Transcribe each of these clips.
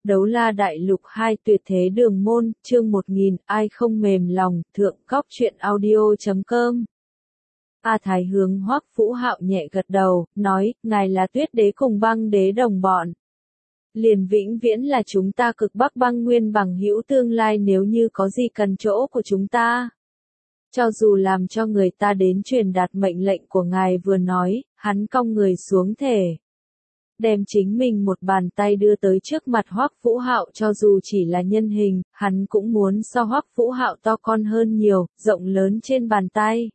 Đấu la đại lục 2 tuyệt thế đường môn, chương 1000, ai không mềm lòng, thượng góc truyện audio.com. A Thái hướng Hoắc Vũ Hạo nhẹ gật đầu, nói, ngài là tuyết đế cùng băng đế đồng bọn. Liền vĩnh viễn là chúng ta cực bắc băng nguyên bằng hữu tương lai nếu như có gì cần chỗ của chúng ta. Cho dù làm cho người ta đến truyền đạt mệnh lệnh của ngài vừa nói, hắn cong người xuống thể. Đem chính mình một bàn tay đưa tới trước mặt Hoắc Vũ Hạo, cho dù chỉ là nhân hình, hắn cũng muốn so Hoắc Vũ Hạo to con hơn nhiều, rộng lớn trên bàn tay.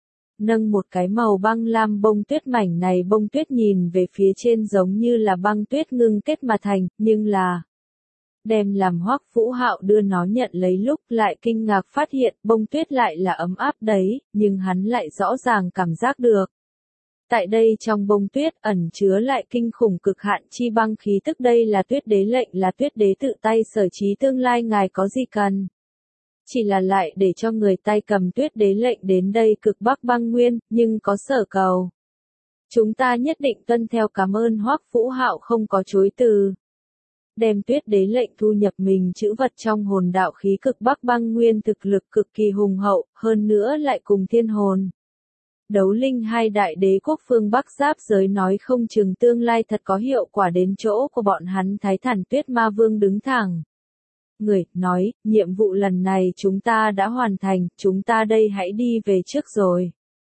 Nâng một cái màu băng lam bông tuyết mảnh này, bông tuyết nhìn về phía trên giống như là băng tuyết ngưng kết mà thành, nhưng là đem làm Hoắc Vũ Hạo đưa nó nhận lấy lúc lại kinh ngạc phát hiện bông tuyết lại là ấm áp đấy, nhưng hắn lại rõ ràng cảm giác được. Tại đây trong bông tuyết ẩn chứa lại kinh khủng cực hạn chi băng khí tức, đây là tuyết đế lệnh, là tuyết đế tự tay sở trí tương lai ngài có gì cần. Chỉ là lại để cho người tay cầm tuyết đế lệnh đến đây cực bắc băng nguyên, nhưng có sở cầu. Chúng ta nhất định tuân theo, cảm ơn. Hoắc Vũ Hạo không có chối từ. Đem tuyết đế lệnh thu nhập mình chữ vật trong hồn đạo khí, cực bắc băng nguyên thực lực cực kỳ hùng hậu, hơn nữa lại cùng thiên hồn đấu linh hai đại đế quốc phương Bắc giáp giới, nói không chừng tương lai thật có hiệu quả đến chỗ của bọn hắn. Thái Thản Tuyết Ma Vương đứng thẳng người, nói, nhiệm vụ lần này chúng ta đã hoàn thành, chúng ta đây hãy đi về trước rồi.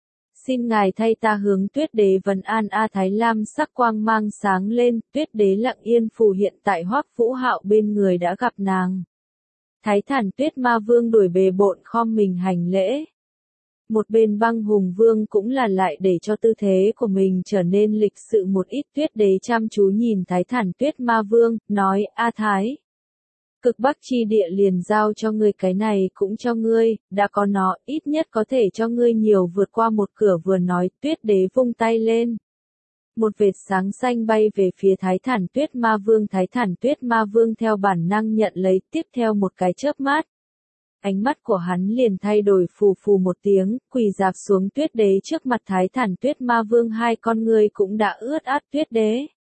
Xin ngài thay ta hướng tuyết đế vấn an. A Thái lam sắc quang mang sáng lên, tuyết đế lặng yên phù hiện tại Hoắc Vũ Hạo bên người, đã gặp nàng. Thái Thản Tuyết Ma Vương đuổi bề bộn khom mình hành lễ. Một bên băng hùng vương cũng là lại để cho tư thế của mình trở nên lịch sự một ít. Tuyết đế chăm chú nhìn Thái Thản Tuyết Ma Vương, nói, A Thái, cực bắc chi địa liền giao cho ngươi, cái này cũng cho ngươi, đã có nó, ít nhất có thể cho ngươi nhiều vượt qua một cửa. Vừa nói, tuyết đế vung tay lên. Một vệt sáng xanh bay về phía Thái Thản Tuyết Ma Vương. Thái Thản Tuyết Ma Vương theo bản năng nhận lấy, tiếp theo một cái chớp mắt. Ánh mắt của hắn liền thay đổi, phù phù một tiếng, quỳ rạp xuống tuyết đế trước mặt. Thái Thản Tuyết Ma Vương hai con ngươi cũng đã ướt át. Tuyết đế,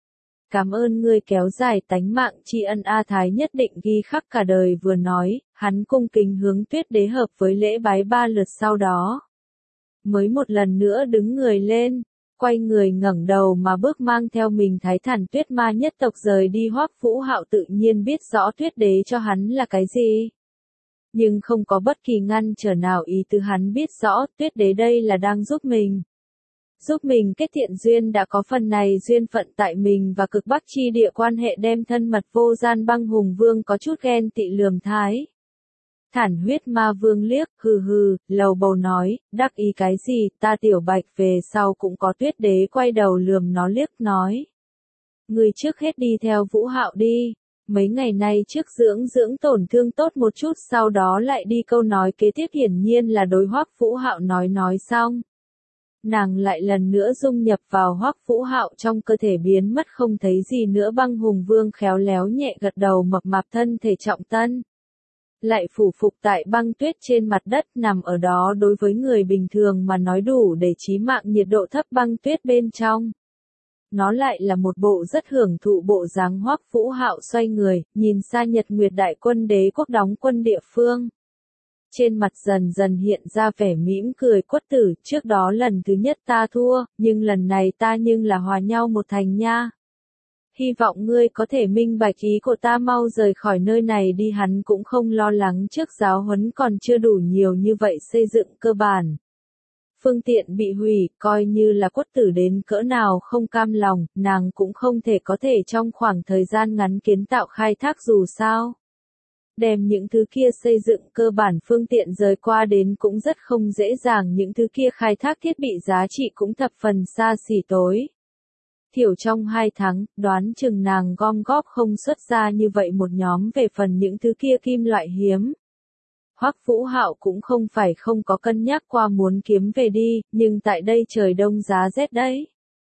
cảm ơn ngươi kéo dài tánh mạng tri ân, A Thái nhất định ghi khắc cả đời. Vừa nói, hắn cung kính hướng tuyết đế hợp với lễ bái 3 lượt, sau đó mới một lần nữa đứng người lên, quay người ngẩng đầu mà bước, mang theo mình Thái Thản Tuyết Ma nhất tộc rời đi. Hoắc Vũ Hạo tự nhiên biết rõ tuyết đế cho hắn là cái gì, nhưng không có bất kỳ ngăn trở nào. Ý tứ hắn biết rõ, tuyết đế đây là đang giúp mình kết thiện duyên, đã có phần này duyên phận tại mình và cực bắc chi địa quan hệ đem thân mật vô gian. Băng hùng vương có chút ghen tị lườm Thái Thản Huyết Ma Vương liếc, hừ hừ, lầu bầu nói, đắc ý cái gì, ta tiểu bạch về sau cũng có. Tuyết đế quay đầu lườm nó liếc, nói, người trước hết đi theo Vũ Hạo đi, mấy ngày nay trước dưỡng tổn thương tốt một chút, sau đó lại đi. Câu nói kế tiếp hiển nhiên là đối Hoắc Vũ Hạo nói xong, nàng lại lần nữa dung nhập vào Hoắc Vũ Hạo trong cơ thể, biến mất không thấy gì nữa. Băng hùng vương khéo léo nhẹ gật đầu, mập mạp thân thể trọng tân lại phủ phục tại băng tuyết trên mặt đất, nằm ở đó. Đối với người bình thường mà nói đủ để chí mạng nhiệt độ thấp băng tuyết bên trong, nó lại là một bộ rất hưởng thụ bộ dáng. Hoắc Vũ Hạo xoay người, nhìn xa Nhật Nguyệt đại quân đế quốc đóng quân địa phương. Trên mặt dần dần hiện ra vẻ mỉm cười, quất tử, trước đó lần thứ nhất ta thua, nhưng lần này ta nhưng là hòa nhau một thành nha. Hy vọng ngươi có thể minh bạch ý của ta, mau rời khỏi nơi này đi. Hắn cũng không lo lắng trước giáo huấn còn chưa đủ nhiều như vậy, xây dựng cơ bản phương tiện bị hủy, coi như là quất tử đến cỡ nào không cam lòng, nàng cũng không thể có thể trong khoảng thời gian ngắn kiến tạo khai thác. Dù sao, đem những thứ kia xây dựng cơ bản phương tiện rời qua đến cũng rất không dễ dàng, những thứ kia khai thác thiết bị giá trị cũng thập phần xa xỉ. Tối thiểu trong 2 tháng, đoán chừng nàng gom góp không xuất ra như vậy một nhóm. Về phần những thứ kia kim loại hiếm, Hoắc Vũ Hạo cũng không phải không có cân nhắc qua muốn kiếm về đi, nhưng tại đây trời đông giá rét đấy,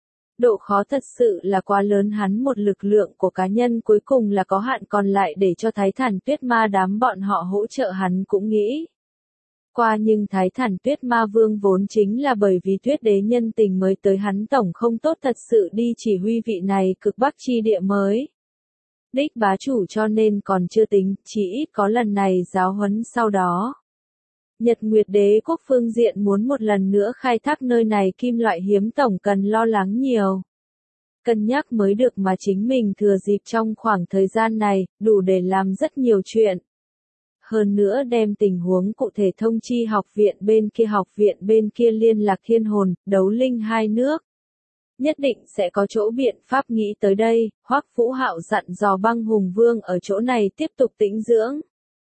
độ khó thật sự là quá lớn. Hắn một lực lượng của cá nhân cuối cùng là có hạn, còn lại để cho Thái Thản Tuyết Ma đám bọn họ hỗ trợ hắn cũng nghĩ qua, nhưng Thái Thản Tuyết Ma Vương vốn chính là bởi vì tuyết đế nhân tình mới tới, hắn tổng không tốt thật sự đi chỉ huy vị này cực bắc chi địa mới đích bá chủ cho nên còn chưa tính, chỉ ít có lần này giáo huấn sau đó. Nhật Nguyệt Đế quốc phương diện muốn một lần nữa khai thác nơi này kim loại hiếm tổng cần lo lắng nhiều. Cân nhắc mới được mà chính mình thừa dịp trong khoảng thời gian này, đủ để làm rất nhiều chuyện. Hơn nữa đem tình huống cụ thể thông chi học viện bên kia liên lạc thiên hồn, đấu linh hai nước. Nhất định sẽ có chỗ biện pháp nghĩ tới đây, Hoắc Vũ Hạo dặn dò Băng Hùng Vương ở chỗ này tiếp tục tĩnh dưỡng.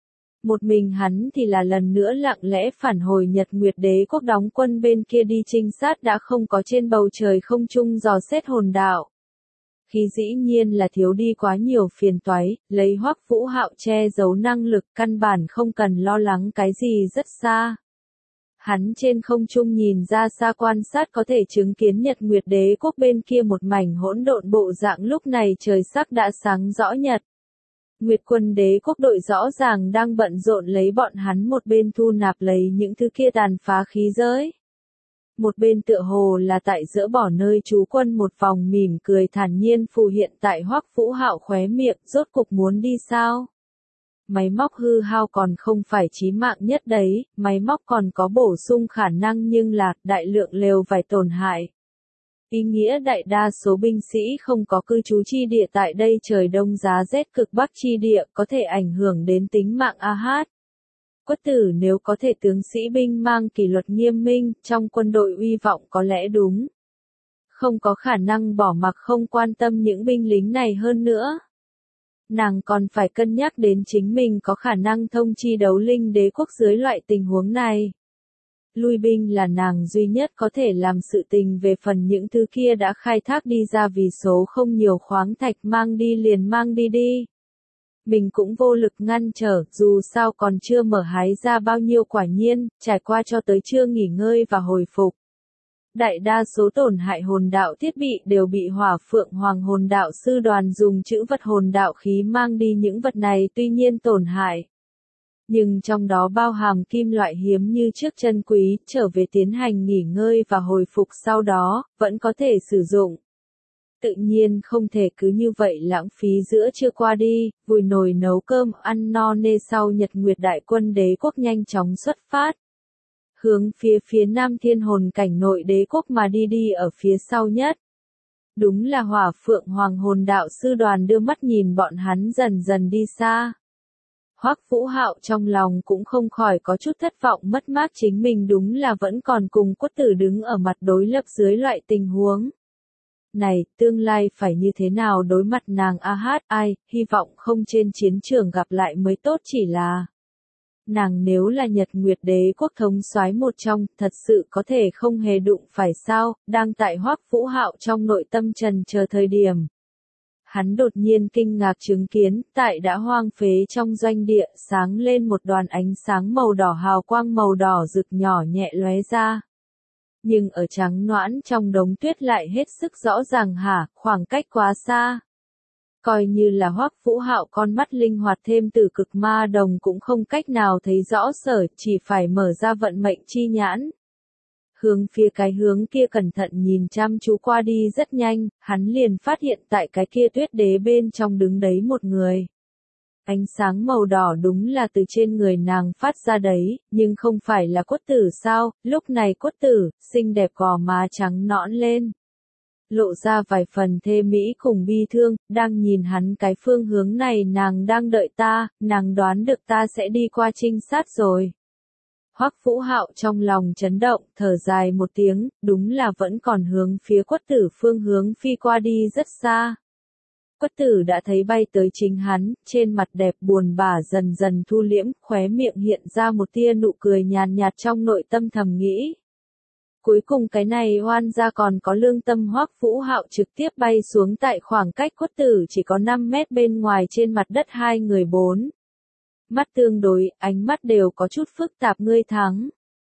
Một mình hắn thì là lần nữa lặng lẽ phản hồi Nhật Nguyệt Đế quốc đóng quân bên kia đi trinh sát đã không có trên bầu trời không trung dò xét hồn đạo. Khi dĩ nhiên là thiếu đi quá nhiều phiền toái, lấy Hoắc Vũ Hạo che giấu năng lực căn bản không cần lo lắng cái gì rất xa. Hắn trên không trung nhìn ra xa quan sát có thể chứng kiến Nhật Nguyệt Đế quốc bên kia một mảnh hỗn độn bộ dạng lúc này trời sắc đã sáng rõ nhật. Nguyệt quân đế quốc đội rõ ràng đang bận rộn lấy bọn hắn một bên thu nạp lấy những thứ kia tàn phá khí giới. Một bên tựa hồ là tại dỡ bỏ nơi trú quân một vòng mỉm cười thản nhiên phù hiện tại Hoắc Vũ Hạo khóe miệng, rốt cục muốn đi sao? Máy móc hư hao còn không phải chí mạng nhất đấy, máy móc còn có bổ sung khả năng nhưng là đại lượng lều vải tổn hại. Ý nghĩa đại đa số binh sĩ không có cư trú chi địa tại đây trời đông giá rét cực bắc chi địa có thể ảnh hưởng đến tính mạng AH. Quất tử nếu có thể tướng sĩ binh mang kỷ luật nghiêm minh, trong quân đội uy vọng có lẽ đúng. Không có khả năng bỏ mặc không quan tâm những binh lính này hơn nữa. Nàng còn phải cân nhắc đến chính mình có khả năng thông chi đấu linh đế quốc dưới loại tình huống này. Lui binh là nàng duy nhất có thể làm sự tình về phần những thứ kia đã khai thác đi ra vì số không nhiều khoáng thạch mang đi liền mang đi đi. Mình cũng vô lực ngăn trở, dù sao còn chưa mở hái ra bao nhiêu quả nhiên, trải qua cho tới chưa nghỉ ngơi và hồi phục. Đại đa số tổn hại hồn đạo thiết bị đều bị Hỏa Phượng Hoàng hồn đạo sư đoàn dùng chữ vật hồn đạo khí mang đi những vật này tuy nhiên tổn hại. Nhưng trong đó bao hàm kim loại hiếm như trước chân quý, trở về tiến hành nghỉ ngơi và hồi phục sau đó, vẫn có thể sử dụng. Tự nhiên không thể cứ như vậy lãng phí giữa trưa qua đi, vùi nồi nấu cơm ăn no nê sau Nhật Nguyệt đại quân đế quốc nhanh chóng xuất phát. Hướng phía nam thiên hồn cảnh nội đế quốc mà đi ở phía sau nhất. Đúng là Hỏa Phượng Hoàng hồn đạo sư đoàn đưa mắt nhìn bọn hắn dần dần đi xa. Hoắc Vũ Hạo trong lòng cũng không khỏi có chút thất vọng mất mát chính mình đúng là vẫn còn cùng Quất tử đứng ở mặt đối lập dưới loại tình huống. Này, tương lai phải như thế nào đối mặt nàng ai, hy vọng không trên chiến trường gặp lại mới tốt chỉ là. Nàng nếu là Nhật Nguyệt đế quốc thống soái một trong, thật sự có thể không hề đụng phải sao, đang tại Hoắc Vũ Hạo trong nội tâm trần chờ thời điểm. Hắn đột nhiên kinh ngạc chứng kiến, tại đã hoang phế trong doanh địa, sáng lên một đoàn ánh sáng màu đỏ hào quang màu đỏ rực nhỏ nhẹ lóe ra. Nhưng ở trắng noãn trong đống tuyết lại hết sức rõ ràng khoảng cách quá xa. Coi như là Hoắc Vũ Hạo con mắt linh hoạt thêm từ cực ma đồng cũng không cách nào thấy rõ sở, chỉ phải mở ra vận mệnh chi nhãn. Hướng phía cái hướng kia cẩn thận nhìn chăm chú qua đi rất nhanh, hắn liền phát hiện tại cái kia tuyết đế bên trong đứng đấy một người. Ánh sáng màu đỏ đúng là từ trên người nàng phát ra đấy, nhưng không phải là Quất tử sao, lúc này Quất tử, xinh đẹp gò má trắng nõn lên. Lộ ra vài phần thê mỹ cùng bi thương, đang nhìn hắn cái phương hướng này nàng đang đợi ta, nàng đoán được ta sẽ đi qua trinh sát rồi. Hoắc Vũ Hạo trong lòng chấn động, thở dài một tiếng, đúng là vẫn còn hướng phía Quất tử phương hướng phi qua đi rất xa. Quất tử đã thấy bay tới chính hắn, trên mặt đẹp buồn bã dần dần thu liễm, khóe miệng hiện ra một tia nụ cười nhàn nhạt trong nội tâm thầm nghĩ. Cuối cùng cái này oan gia còn có lương tâm. Hoắc Vũ Hạo trực tiếp bay xuống tại khoảng cách Quất tử chỉ có 5 mét bên ngoài trên mặt đất hai người bốn. Mắt tương đối, ánh mắt đều có chút phức tạp ngươi thắng.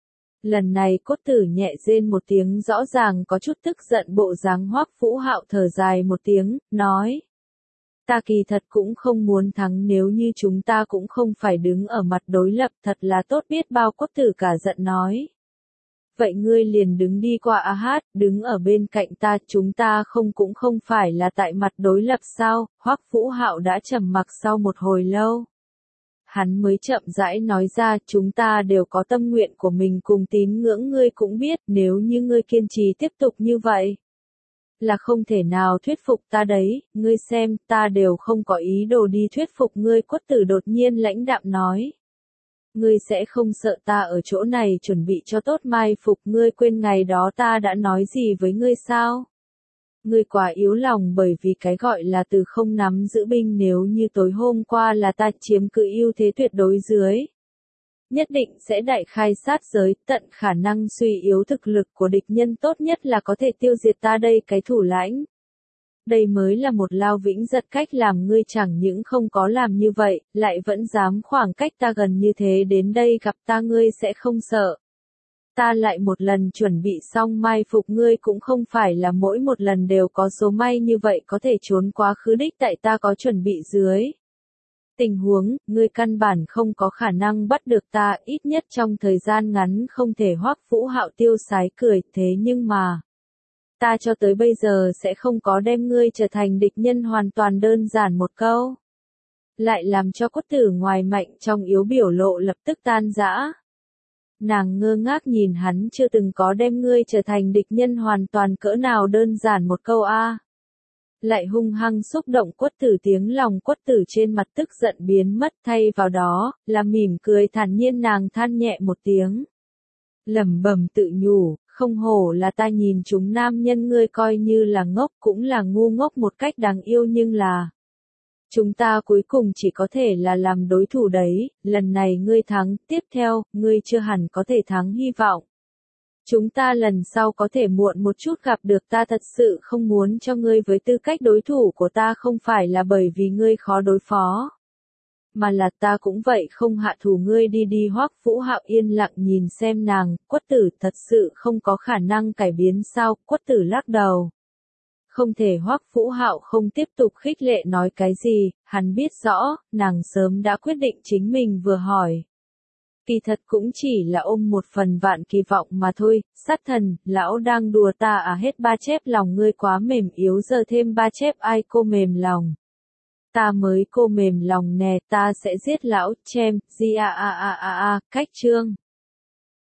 Lần này Quất tử nhẹ rên một tiếng rõ ràng có chút tức giận bộ dáng Hoắc Vũ Hạo thở dài một tiếng, nói. Ta kỳ thật cũng không muốn thắng nếu như chúng ta cũng không phải đứng ở mặt đối lập thật là tốt biết bao. Quất tử cả giận nói. Vậy ngươi liền đứng đi qua a hát, đứng ở bên cạnh ta, chúng ta cũng không phải là tại mặt đối lập sao, Hoắc Vũ Hạo đã trầm mặc sau một hồi lâu. Hắn mới chậm rãi nói ra, chúng ta đều có tâm nguyện của mình cùng tín ngưỡng, ngươi cũng biết, nếu như ngươi kiên trì tiếp tục như vậy, là không thể nào thuyết phục ta đấy, ngươi xem, ta đều không có ý đồ đi thuyết phục ngươi. Quất Tử đột nhiên lãnh đạm nói. Ngươi sẽ không sợ ta ở chỗ này chuẩn bị cho tốt mai phục, ngươi quên ngày đó ta đã nói gì với ngươi sao? Ngươi quá yếu lòng, bởi vì cái gọi là từ không nắm giữ binh, nếu như tối hôm qua là ta chiếm cứ ưu thế tuyệt đối dưới. Nhất định sẽ đại khai sát giới, tận khả năng suy yếu thực lực của địch nhân, tốt nhất là có thể tiêu diệt ta đây cái thủ lãnh. Đây mới là một lao vĩnh giật cách làm, ngươi chẳng những không có làm như vậy, lại vẫn dám khoảng cách ta gần như thế đến đây gặp ta, ngươi sẽ không sợ. Ta lại một lần chuẩn bị xong mai phục ngươi, cũng không phải là mỗi một lần đều có số may như vậy có thể trốn quá khứ đích, tại ta có chuẩn bị dưới tình huống, ngươi căn bản không có khả năng bắt được ta, ít nhất trong thời gian ngắn không thể. Hoắc Vũ Hạo tiêu sái cười, thế nhưng mà, ta cho tới bây giờ sẽ không có đem ngươi trở thành địch nhân, hoàn toàn đơn giản một câu. Lại làm cho Quất Tử ngoài mạnh trong yếu biểu lộ lập tức tan rã. Nàng ngơ ngác nhìn hắn, chưa từng có đem ngươi trở thành địch nhân, hoàn toàn cỡ nào đơn giản một câu a. Lại hung hăng xúc động Quất Tử tiếng lòng. Quất Tử trên mặt tức giận biến mất, thay vào đó là mỉm cười thản nhiên. Nàng than nhẹ một tiếng, lẩm bẩm tự nhủ, không hổ là ta nhìn chúng nam nhân, ngươi coi như là ngốc cũng là ngu ngốc một cách đáng yêu, nhưng là chúng ta cuối cùng chỉ có thể là làm đối thủ đấy, lần này ngươi thắng, tiếp theo, ngươi chưa hẳn có thể thắng, hy vọng chúng ta lần sau có thể muộn một chút gặp được. Ta thật sự không muốn cho ngươi với tư cách đối thủ của ta, không phải là bởi vì ngươi khó đối phó, mà là ta cũng vậy không hạ thủ ngươi đi đi. Hoắc Vũ Hạo yên lặng nhìn xem nàng. Quất Tử thật sự không có khả năng cải biến sao? Quất Tử lắc đầu. Không thể. Hoắc Vũ Hạo không tiếp tục khích lệ nói cái gì, hắn biết rõ, nàng sớm đã quyết định chính mình vừa hỏi. Kỳ thật cũng chỉ là ôm một phần vạn kỳ vọng mà thôi. Sát thần, lão đang đùa ta à? Hết ba chép lòng ngươi quá mềm yếu, giờ thêm ba chép ai cô mềm lòng. Ta mới cô mềm lòng nè, ta sẽ giết lão. Chem, cách chương.